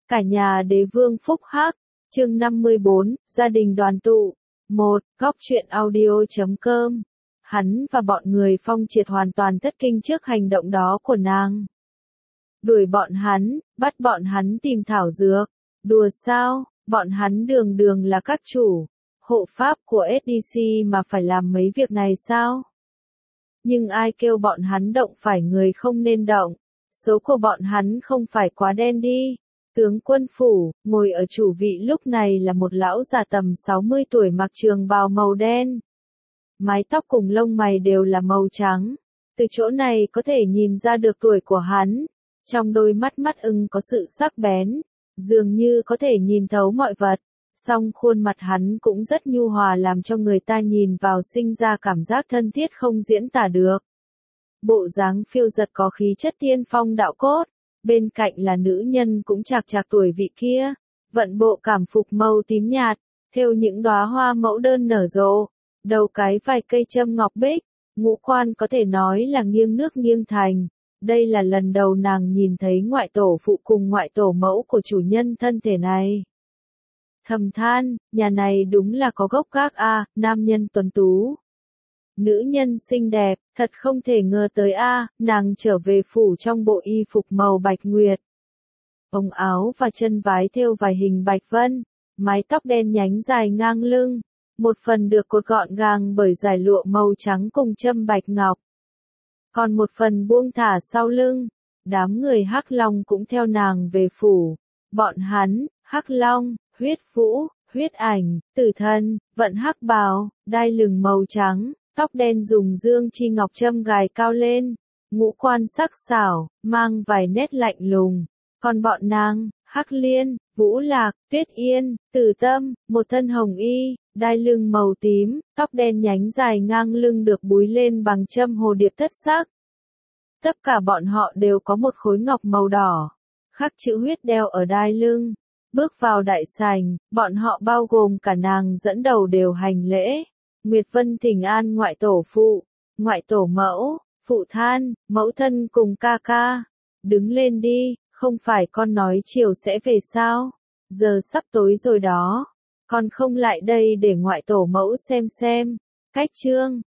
Cả nhà đế vương phúc hắc, chương 54, gia đình đoàn tụ. 1. Góc truyện audio.com. Hắn và bọn người Phong Triệt hoàn toàn thất kinh trước hành động đó của nàng. Đuổi bọn hắn, bắt bọn hắn tìm thảo dược. Đùa sao, bọn hắn đường đường là các chủ, hộ pháp của SDC mà phải làm mấy việc này sao? Nhưng ai kêu bọn hắn động phải người không nên động, số của bọn hắn không phải quá đen đi. Tướng quân phủ, ngồi ở chủ vị lúc này là một lão già tầm 60 tuổi mặc trường bào màu đen. Mái tóc cùng lông mày đều là màu trắng. Từ chỗ này có thể nhìn ra được tuổi của hắn. Trong đôi mắt ưng có sự sắc bén, dường như có thể nhìn thấu mọi vật. Song khuôn mặt hắn cũng rất nhu hòa làm cho người ta nhìn vào sinh ra cảm giác thân thiết không diễn tả được. Bộ dáng phiêu giật có khí chất tiên phong đạo cốt. Bên cạnh là nữ nhân cũng chạc tuổi vị kia, vận bộ cảm phục màu tím nhạt, thêu những đóa hoa mẫu đơn nở rộ, đầu cái vài cây châm ngọc bích, ngũ quan có thể nói là nghiêng nước nghiêng thành. Đây là lần đầu nàng nhìn thấy ngoại tổ phụ cùng ngoại tổ mẫu của chủ nhân thân thể này. Thầm than, nhà này đúng là có gốc gác a, nam nhân tuấn tú. Nữ nhân xinh đẹp, thật không thể ngờ tới nàng trở về phủ trong bộ y phục màu bạch nguyệt. Ống áo và chân vái thêu vài hình bạch vân, mái tóc đen nhánh dài ngang lưng, một phần được cột gọn gàng bởi dải lụa màu trắng cùng châm bạch ngọc. Còn một phần buông thả sau lưng, đám người Hắc Long cũng theo nàng về phủ. Bọn hắn, Hắc Long, Huyết Vũ, Huyết Ảnh, Tử Thần, vận hắc bào, đai lưng màu trắng. Tóc đen dùng dương chi ngọc châm gài cao lên, ngũ quan sắc sảo, mang vài nét lạnh lùng. Còn bọn nàng, Hắc Liên, Vũ Lạc, Tuyết Yên, Tử Tâm, một thân hồng y, đai lưng màu tím, tóc đen nhánh dài ngang lưng được búi lên bằng châm hồ điệp thất sắc. Tất cả bọn họ đều có một khối ngọc màu đỏ, khắc chữ huyết đeo ở đai lưng. Bước vào đại sảnh, bọn họ bao gồm cả nàng dẫn đầu đều hành lễ. Nguyệt Vân thỉnh an ngoại tổ phụ, ngoại tổ mẫu, phụ than, mẫu thân cùng ca ca. Đứng lên đi, không phải con nói chiều sẽ về sao? Giờ sắp tối rồi đó. Con không lại đây để ngoại tổ mẫu xem. Cách chương,